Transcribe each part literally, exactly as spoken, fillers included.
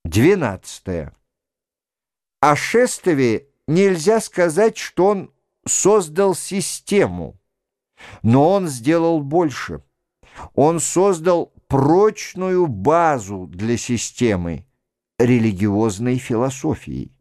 Двенадцатое. О Шестове нельзя сказать, что он создал систему, но он сделал больше. Он создал прочную базу для системы религиозной философии.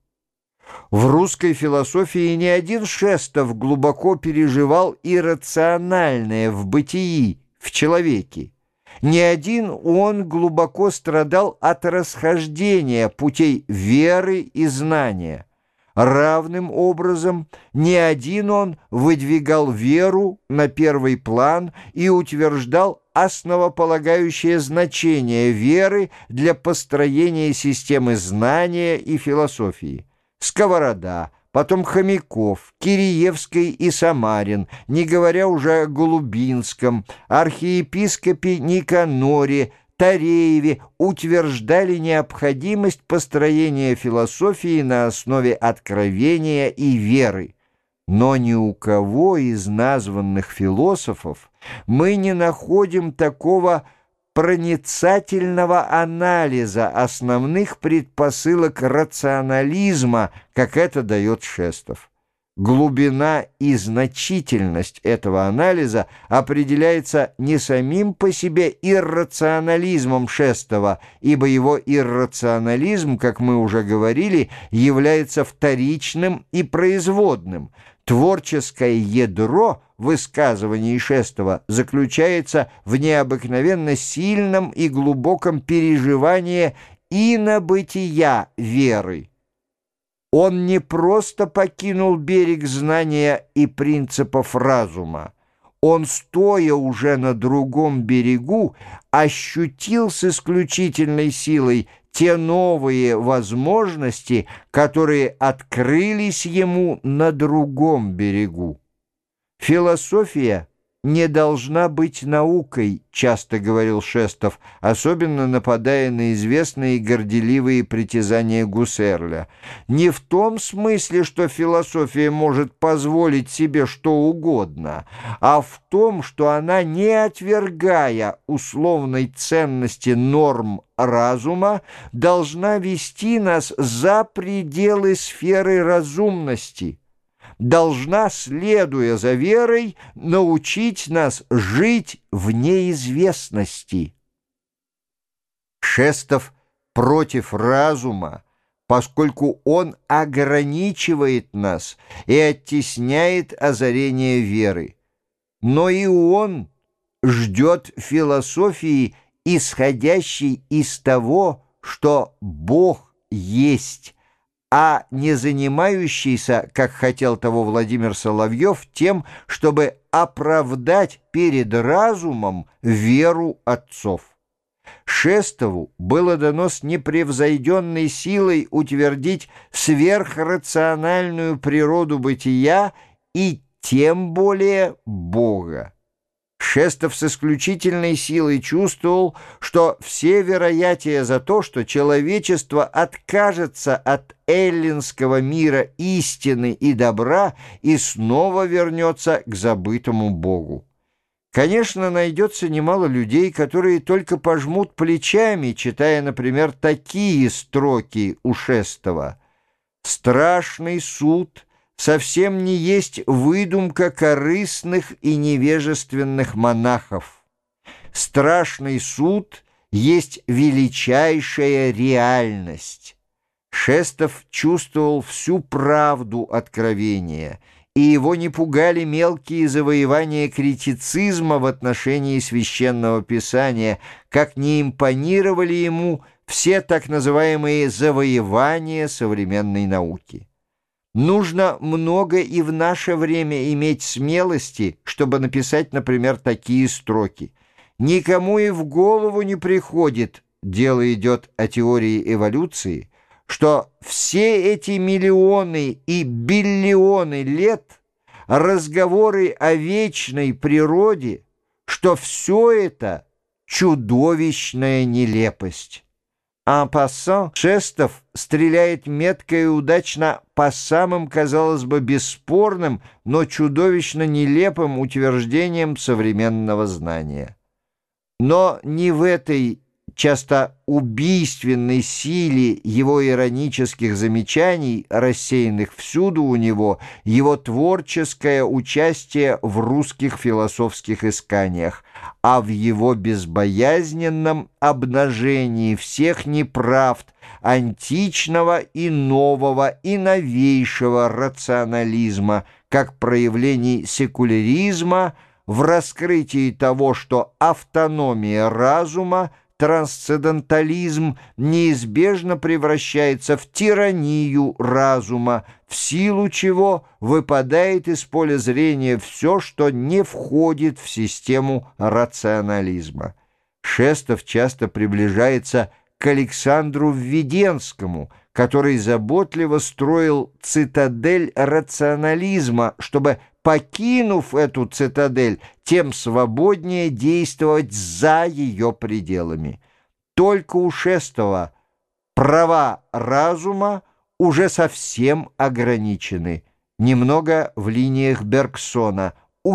В русской философии ни один Шестов глубоко переживал иррациональное в бытии, в человеке. Ни один он глубоко страдал от расхождения путей веры и знания. Равным образом ни один он выдвигал веру на первый план и утверждал основополагающее значение веры для построения системы знания и философии. Сковорода, потом Хомяков, Киреевский и Самарин, не говоря уже о Голубинском, архиепископе Никаноре, Тарееве, утверждали необходимость построения философии на основе откровения и веры. Но ни у кого из названных философов мы не находим такого проницательного анализа основных предпосылок рационализма, как это дает Шестов. Глубина и значительность этого анализа определяется не самим по себе иррационализмом Шестова, ибо его иррационализм, как мы уже говорили, является вторичным и производным. Творческое ядро высказываний Шестова заключается в необыкновенно сильном и глубоком переживании инобытия веры. Он не просто покинул берег знания и принципов разума. Он, стоя уже на другом берегу, ощутил с исключительной силой те новые возможности, которые открылись ему на другом берегу. Философия не должна быть наукой, часто говорил Шестов, особенно нападая на известные и горделивые притязания Гуссерля. Не в том смысле, что философия может позволить себе что угодно, а в том, что она, не отвергая условной ценности норм разума, должна вести нас за пределы сферы разумности, должна, следуя за верой, научить нас жить в неизвестности. Шестов против разума, поскольку он ограничивает нас и оттесняет озарение веры. Но и он ждет философии, исходящей из того, что Бог есть, а не занимающийся, как хотел того Владимир Соловьев, тем, чтобы оправдать перед разумом веру отцов. Шестову было дано с непревзойденной силой утвердить сверхрациональную природу бытия и тем более Бога. Шестов с исключительной силой чувствовал, что все вероятия за то, что человечество откажется от эллинского мира истины и добра и снова вернется к забытому Богу. Конечно, найдется немало людей, которые только пожмут плечами, читая, например, такие строки у Шестова: «Страшный суд совсем не есть выдумка корыстных и невежественных монахов. Страшный суд есть величайшая реальность». Шестов чувствовал всю правду откровения, и его не пугали мелкие завоевания критицизма в отношении Священного Писания, как не импонировали ему все так называемые завоевания современной науки. Нужно много и в наше время иметь смелости, чтобы написать, например, такие строки. Никому и в голову не приходит, дело идет о теории эволюции, что все эти миллионы и биллионы лет разговоры о вечной природе, что все это чудовищная нелепость. En passant, Шестов стреляет метко и удачно по самым, казалось бы, бесспорным, но чудовищно нелепым утверждениям современного знания. Но не в этой часто убийственной силе его иронических замечаний, рассеянных всюду у него, его творческое участие в русских философских исканиях, а в его безбоязненном обнажении всех неправд античного и нового и новейшего рационализма, как проявлений секуляризма, в раскрытии того, что автономия разума, трансцендентализм неизбежно превращается в тиранию разума, в силу чего выпадает из поля зрения все, что не входит в систему рационализма. Шестов часто приближается к Александру Введенскому, который заботливо строил цитадель рационализма, чтобы, покинув эту цитадель, тем свободнее действовать за ее пределами. Только у Шестова права разума уже совсем ограничены, немного в линиях Бергсона,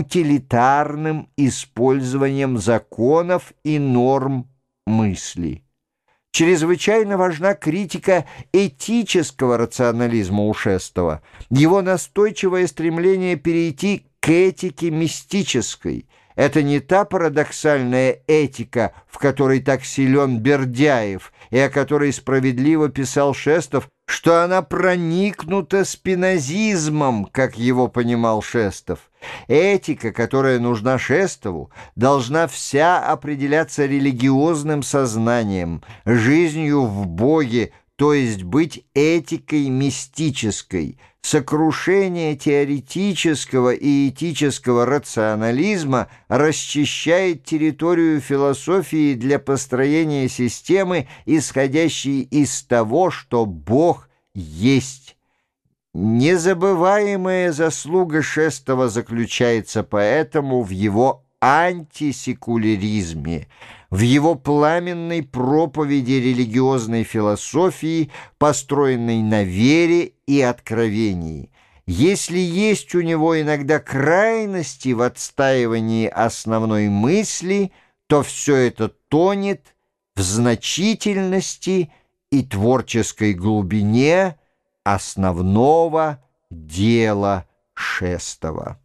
утилитарным использованием законов и норм мысли. Чрезвычайно важна критика этического рационализма у Шестова, его настойчивое стремление перейти к этике мистической. Это не та парадоксальная этика, в которой так силен Бердяев, и о которой справедливо писал Шестов, что она проникнута спинозизмом, как его понимал Шестов. Этика, которая нужна Шестову, должна вся определяться религиозным сознанием, жизнью в Боге, то есть быть этикой мистической. Сокрушение теоретического и этического рационализма расчищает территорию философии для построения системы, исходящей из того, что Бог есть. Незабываемая заслуга Шестова заключается поэтому в его антисекуляризме, в его пламенной проповеди религиозной философии, построенной на вере и откровении. Если есть у него иногда крайности в отстаивании основной мысли, то все это тонет в значительности и творческой глубине основного дела Шестова.